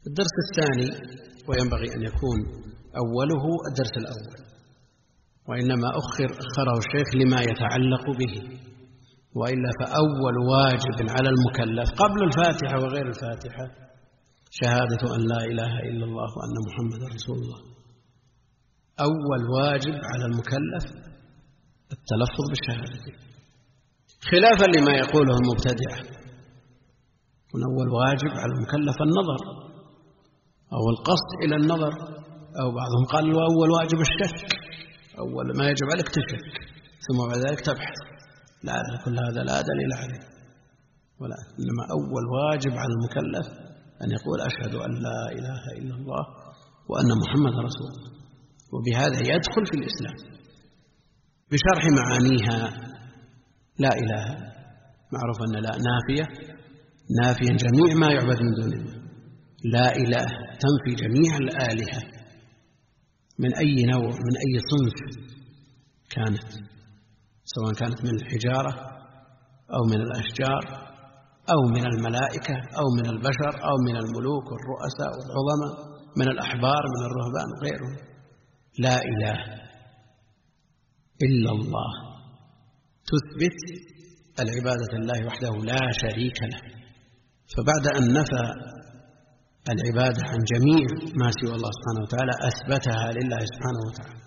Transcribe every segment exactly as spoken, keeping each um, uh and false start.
الدرس الثاني، وينبغي أن يكون أوله الدرس الأول، وإنما أخر أخره الشيخ لما يتعلق به، وإلا فأول واجب على المكلف قبل الفاتحة وغير الفاتحة شهادة أن لا إله إلا الله وأن محمد رسول الله. أول واجب على المكلف التلفظ بالشهادة، خلافا لما يقوله المبتدعة، من أول واجب على المكلف النظر أو القصد إلى النظر، أو بعضهم قال أول واجب الشك، أول ما يجب عليك تشك ثم بعد ذلك تبحث. لا، كل هذا لا دليل عليه، ولا، إنما أول واجب على المكلف أن يقول أشهد أن لا إله إلا الله وأن محمد رسول الله، وبهذا يدخل في الإسلام بشرح معانيها. لا إله معروف أن لا نافية، نافيا جميع ما يعبد من دون الله. لا إله تنفي جميع الآلهة من أي نوع، من أي صنف كانت، سواء كانت من الحجارة أو من الأشجار أو من الملائكة أو من البشر أو من الملوك والرؤساء والعظماء، من الأحبار من الرهبان وغيرهم. لا إله إلا الله تثبت العبادة لله وحده لا شريك له، فبعد أن نفى العبادة عن جميع ما سوى الله سبحانه وتعالى أثبتها لله سبحانه وتعالى.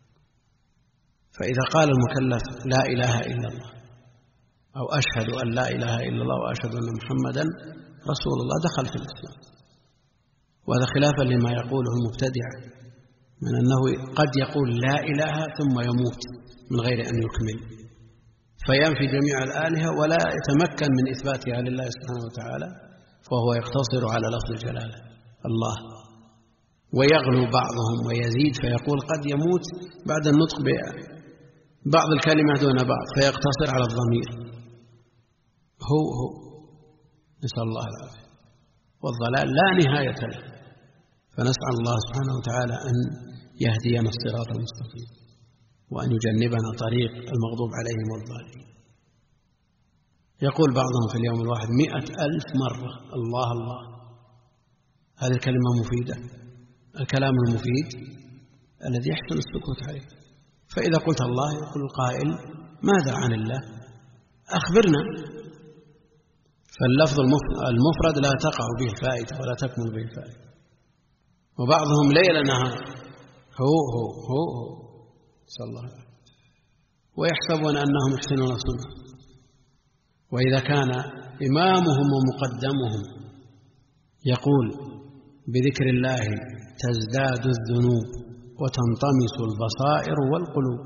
فإذا قال المكلف لا إله إلا الله أو أشهد أن لا إله إلا الله وأشهد أن محمدا رسول الله دخل في الإسلام، وهذا خلافا لما يقوله المبتدع من أنه قد يقول لا إله ثم يموت من غير أن يكمل فينفي جميع الآلهة ولا يتمكن من إثباتها لله سبحانه وتعالى، فهو يقتصر على لفظ الجلالة الله، ويغلو بعضهم ويزيد فيقول قد يموت بعد النطق ببعض الكلمة دون بعض فيقتصر على الضمير. هو هو نسأل الله العافية، والضلال لا نهاية له، فنسأل الله سبحانه وتعالى أن يهدينا الصراط المستقيم وأن يجنبنا طريق المغضوب عليهم والضالين. يقول بعضهم في اليوم الواحد مئة ألف مرة الله الله، هذه الكلمة مفيدة، الكلام المفيد الذي يحسن السكوت عليه. فإذا قلت الله يقول القائل ماذا عن الله؟ أخبرنا. فاللفظ المفرد لا تقع به الفائدة ولا تكمل به الفائدة، وبعضهم ليل نهار هو هو هو هو صلى الله عليه وسلم، ويحسبون أنهم يحسنون صنعا، وإذا كان إمامهم ومقدمهم يقول بذكر الله تزداد الذنوب وتنطمس البصائر والقلوب،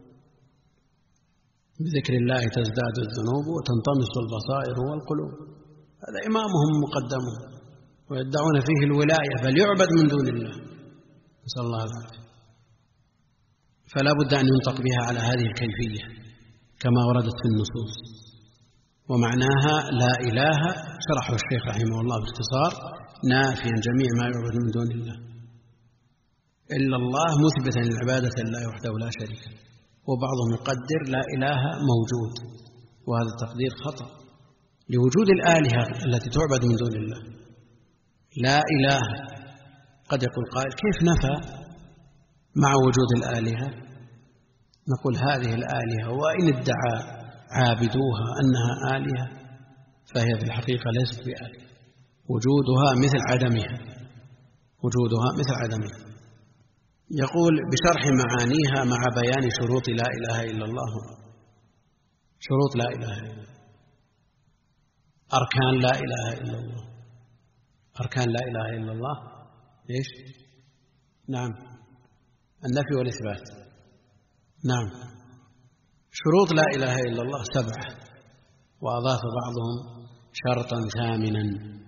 بذكر الله تزداد الذنوب وتنطمس البصائر والقلوب، هذا إمامهم ومقدمهم، ويدعون فيه الولاية بل يعبد من دون الله، نسأل الله العافية. فلا بد أن ينطق بها على هذه الكيفية كما وردت في النصوص. ومعناها لا إله شرحه الشيخ رحمه الله باختصار نافيا جميع ما يعبد من دون الله إلا الله، مثبتا العبادة لله وحده لا شريك له. وبعضهم يقدر لا إله موجود، وهذا التقدير خطأ لوجود الآلهة التي تعبد من دون الله. لا إله قد يقول قائل كيف نفى مع وجود الآلهة؟ نقول هذه الآلهة وإن ادعى عابدوها أنها آلهة فهي في الحقيقة ليست بآلهة، وجودها مثل عدمها، وجودها مثل عدمها. يقول بشرح معانيها مع بيان شروط لا إله إلا الله. شروط لا إله إلا الله، أركان لا إله إلا الله. أركان لا إله إلا الله إيش؟ نعم، النفي والإثبات. نعم، شروط لا إله إلا الله سبعة، وأضاف بعضهم شرطا ثامنا،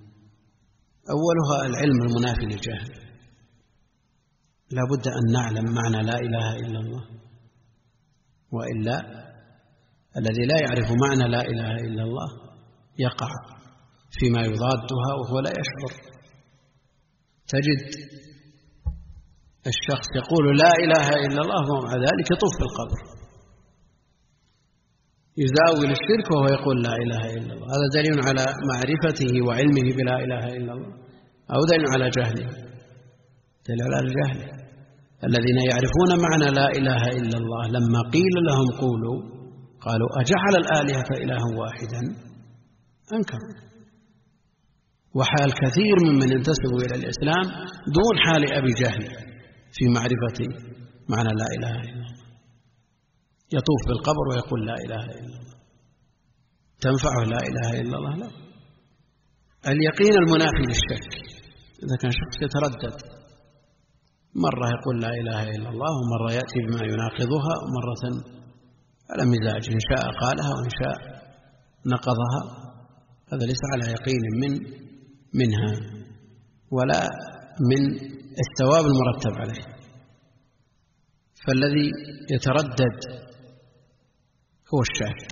أولها العلم المنافي للجهل. لا بد أن نعلم معنى لا إله إلا الله، وإلا الذي لا يعرف معنى لا إله إلا الله يقع فيما يضادها وهو لا يشعر. تجد الشخص يقول لا إله إلا الله ومع ذلك يطوف في القبر، يزاول الشرك وهو يقول لا إله إلا الله. هذا دليل على معرفته وعلمه بلا إله إلا الله، أو دليل على جهله؟ دليل على جهله. الذين يعرفون معنى لا إله إلا الله لما قيل لهم قولوا قالوا أجعل الآلهة إلها واحدا أنكروا. وحال كثير ممن ينتسبوا إلى الإسلام دون حال أبي جهل في معرفة معنى لا إله إلا الله، يطوف بالقبر ويقول لا إله إلا الله. تنفعه لا إله إلا الله؟ لا. اليقين المنافي للشك. إذا كان شخص يتردد مرة يقول لا إله إلا الله ومرة يأتي بما يناقضها ومرة على مزاج، إن شاء قالها وإن شاء نقضها، هذا ليس على يقين من منها ولا من الثواب المرتب عليه. فالذي يتردد هو الشك.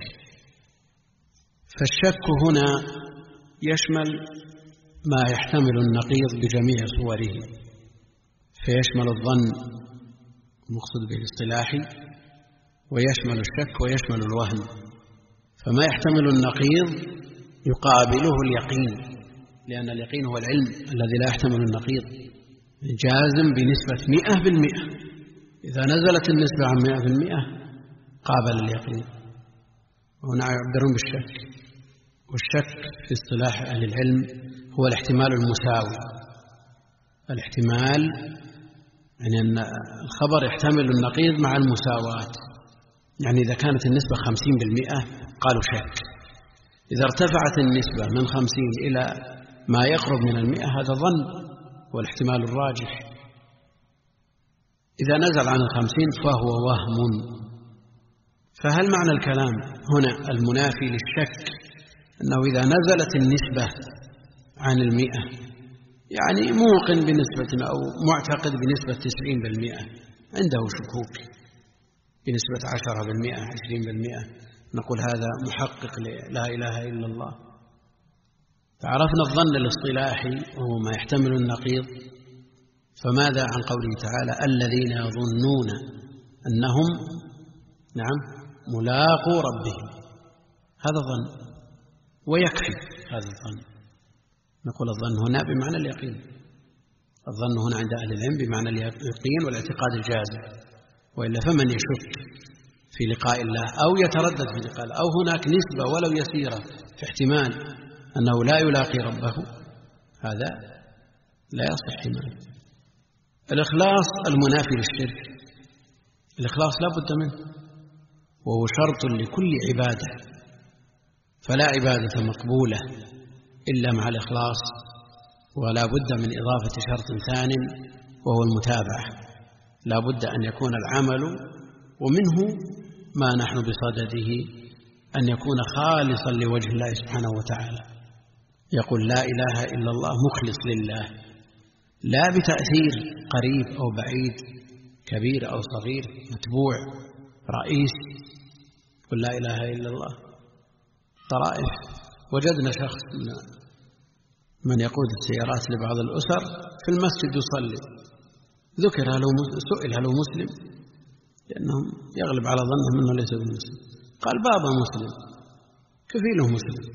فالشك هنا يشمل ما يحتمل النقيض بجميع صوره، فيشمل الظن المقصود به الاصطلاحي، ويشمل الشك ويشمل الوهم. فما يحتمل النقيض يقابله اليقين، لأن اليقين هو العلم الذي لا يحتمل النقيض، جازم بنسبة مئة بالمئة. إذا نزلت النسبة عن مئة بالمئة قابل اليقين. وهنا يعبرون بالشك، والشك في اصطلاح أهل العلم هو الاحتمال المساوي. الاحتمال يعني أن الخبر يحتمل النقيض مع المساواة، يعني إذا كانت النسبة خمسين بالمئة قالوا شك، إذا ارتفعت النسبة من خمسين إلى ما يقرب من المئة هذا ظن والاحتمال الراجح. إذا نزل عن الخمسين فهو وهم. فهل معنى الكلام هنا المنافي للشك أنه إذا نزلت النسبة عن المئة يعني موقن بنسبة أو معتقد بنسبة تسعين بالمئة، عنده شكوك بنسبة عشرة بالمئة عشرين بالمئة، نقول هذا محقق لا إله إلا الله. فعرفنا الظن الاصطلاحي وهو ما يحتمل النقيض. فماذا عن قوله تعالى الذين يظنون أنهم نعم ملاقو ربهم؟ هذا ظن ويكفي هذا الظن. نقول الظن هنا بمعنى اليقين. الظن هنا عند أهل العلم بمعنى اليقين والاعتقاد الجازم، وإلا فمن يشك في لقاء الله أو يتردد في لقاء الله أو هناك نسبة ولو يسيرة في احتمال أنه لا يلاقي ربه، هذا لا يصح إيمانه. الإخلاص المنافي للشرك، الإخلاص لا بد منه، وهو شرط لكل عبادة، فلا عبادة مقبولة إلا مع الإخلاص، ولا بد من إضافة شرط ثان وهو المتابعة. لا بد أن يكون العمل، ومنه ما نحن بصدده، أن يكون خالصا لوجه الله سبحانه وتعالى. يقول لا إله إلا الله مخلص لله، لا بتأثير قريب أو بعيد، كبير أو صغير، متبوع رئيس. قل لا إله إلا الله. طرائف وجدنا شخص من يقود السيارات لبعض الأسر في المسجد يصلي، ذكر هل سئل هل هو مسلم، لأنهم يغلب على ظنهم أنه ليس بمسلم، قال بابا مسلم كفيله مسلم.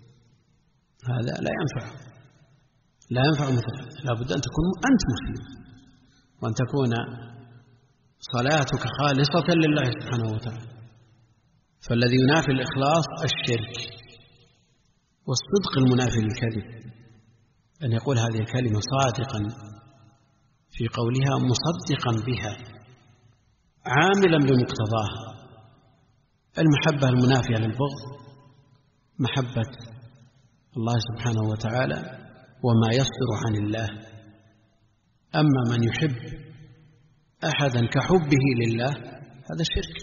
هذا لا ينفع، لا ينفع مثل هذا. لا بد أن تكون أنت مسلم، وأن تكون صلاتك خالصة لله سبحانه وتعالى. فالذي ينافي الإخلاص الشرك، والصدق المنافي للكذب، أن يقول هذه الكلمة صادقا في قولها مصدقا بها عاملا بمقتضاها. المحبة المنافية للبغض محبة الله سبحانه وتعالى وما يصدر عن الله. أما من يحب أحدا كحبه لله هذا شرك،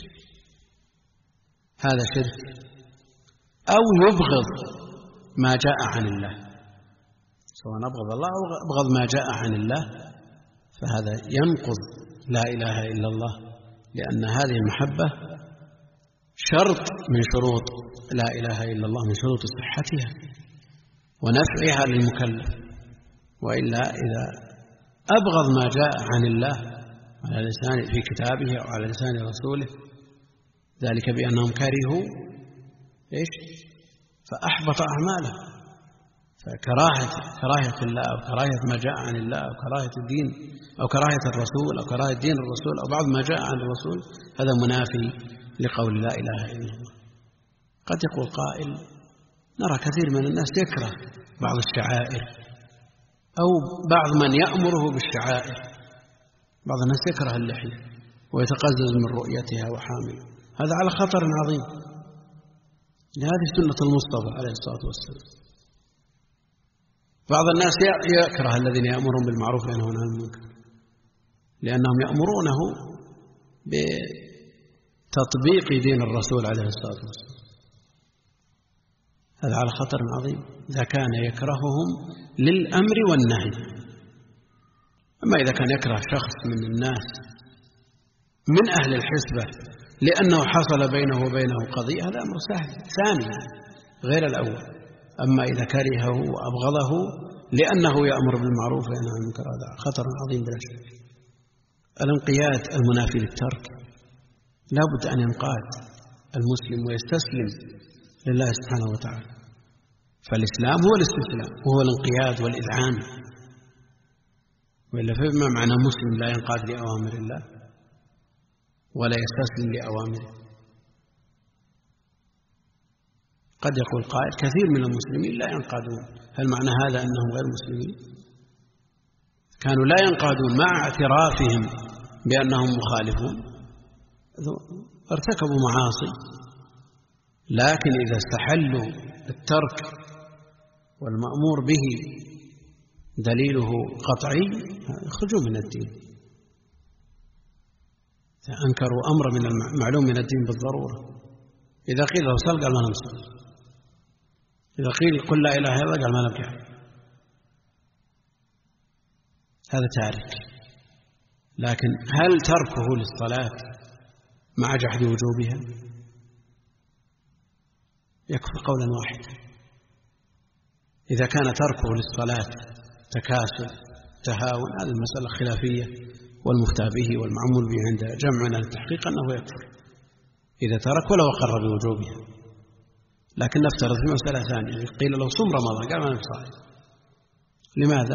هذا شرك. أو يبغض ما جاء عن الله، سواء أبغض الله أو أبغض ما جاء عن الله، فهذا ينقض لا إله إلا الله، لأن هذه المحبة شرط من شروط لا إله إلا الله، من شروط صحتها ونفعها للمكلف. وإلا إذا أبغض ما جاء عن الله على لسان في كتابه أو على لسان رسوله، ذلك بأنهم كرهوا إيش؟ فأحبط أعماله، فكراهة كراهية الله أو كراهية ما جاء عن الله أو كراهية الدين أو كراهية الرسول أو كراهية دين الرسول أو بعض ما جاء عن الرسول هذا منافي لقول لا إله إلا الله. قد يقول قائل نرى كثير من الناس يكره بعض الشعائر أو بعض من يأمره بالشعائر، بعض الناس يكره اللحية ويتقزز من رؤيتها وحاملها، هذا على خطر عظيم. هذه سنة المصطفى عليه الصلاة والسلام. بعض الناس يكره الذين يأمرون بالمعروف وينهون عن المنكر لأنهم يأمرونه بتطبيق دين الرسول عليه الصلاة والسلام، هذا على خطر عظيم إذا كان يكرههم للأمر والنهي. أما إذا كان يكره شخص من الناس من أهل الحسبة لأنه حصل بينه وبينه قضية هذا أمر سهل ثاني غير الأول. أما إذا كرهه وأبغضه لأنه يأمر بالمعروف وينهى عن المنكر هذا خطر عظيم بلا شك. الانقياد المنافي للترك لا بد أن ينقاد المسلم ويستسلم لله سبحانه وتعالى، فالإسلام هو الاستسلام وهو الانقياد والإذعان، وإلا فما معنى مسلم لا ينقاد لأوامر الله ولا يستسلم لأوامره. قد يقول قائل كثير من المسلمين لا ينقادون، هل معنى هذا أنهم غير مسلمين؟ كانوا لا ينقادون مع اعترافهم بأنهم مخالفون، ارتكبوا معاصي، لكن إذا استحلوا الترك والمأمور به دليله قطعي يخرجوا من الدين. أنكروا أمر من المعلوم من الدين بالضرورة. إذا قيل له صل قال ما نصلي، إذا قيل قل لا إله إلا الله قال ما نبكي، هذا تارك. لكن هل تركه للصلاة مع جحد وجوبها؟ يكفي قولا واحدا. إذا كان تركه للصلاة تكاسل تهاون هذه المسألة خلافية، والمفتى به والمعمول به عند جمعنا للتحقيق أنه يكفر إذا ترك ولو أقر بوجوبها. لكن نفترض في مسألة ثانية، قيل له صم رمضان قال ما نصلي، لماذا؟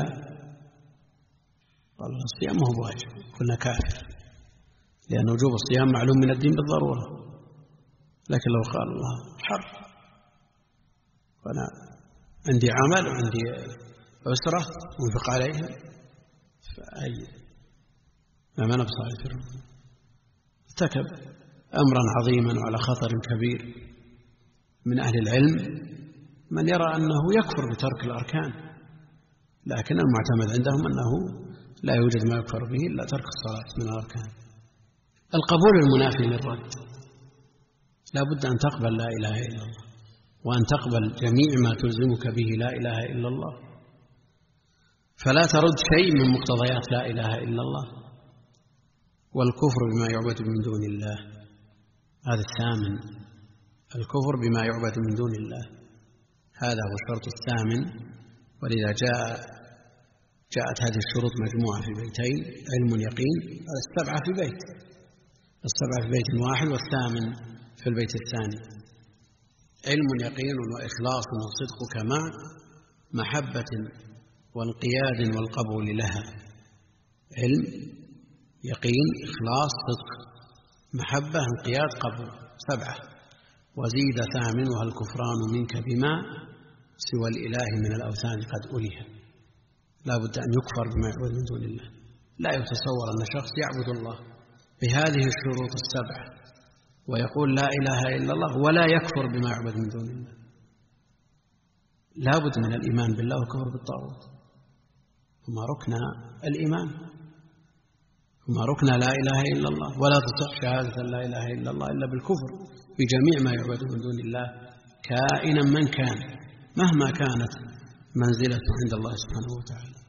قال الصيام هو واجب، قلنا كافر لأن وجوب الصيام معلوم من الدين بالضرورة. لكن لو قال الله حر وأنا عندي عمل وعندي أسرة وانفق عليها فأي ما ما نبصر في رمضان، ارتكب أمرا عظيما وعلى خطر كبير. من أهل العلم من يرى أنه يكفر بترك الأركان، لكن المعتمد عندهم أنه لا يوجد ما يكفر به إلا ترك الصلاة من الأركان. القبول المنافي للرد، لا بد أن تقبل لا إله إلا الله وأن تقبل جميع ما تلزمك به لا إله إلا الله، فلا ترد شيء من مقتضيات لا إله إلا الله. والكفر بما يعبد من دون الله هذا الثامن، الكفر بما يعبد من دون الله هذا هو الشرط الثامن. ولذا جاء جاءت هذه الشروط مجموعة في بيتين، علم يقين، السبعة في بيت، السبعة في بيت واحد والثامن في البيت الثاني. علم يقين وإخلاص وصدقك مع محبة وانقياد والقبول لها. علم يقين إخلاص صدق محبة انقياد قبول، سبعة. وزيد ثامنها الكفران منك بما سوى الإله من الأوثان قد أليها. لا بد أن يكفر بما يعبد من دون الله. لا يتصور أن شخص يعبد الله بهذه الشروط السبعة ويقول لا إله إلا الله ولا يكفر بما يعبد من دون الله. لا بد من الإيمان بالله والكفر بالطاغوت، هما ركن الإيمان، هما ركن لا إله إلا الله. ولا تصح شهادة لا إله إلا الله إلا بالكفر بجميع ما يعبد من دون الله كائنا من كان، مهما كانت منزلته عند الله سبحانه وتعالى.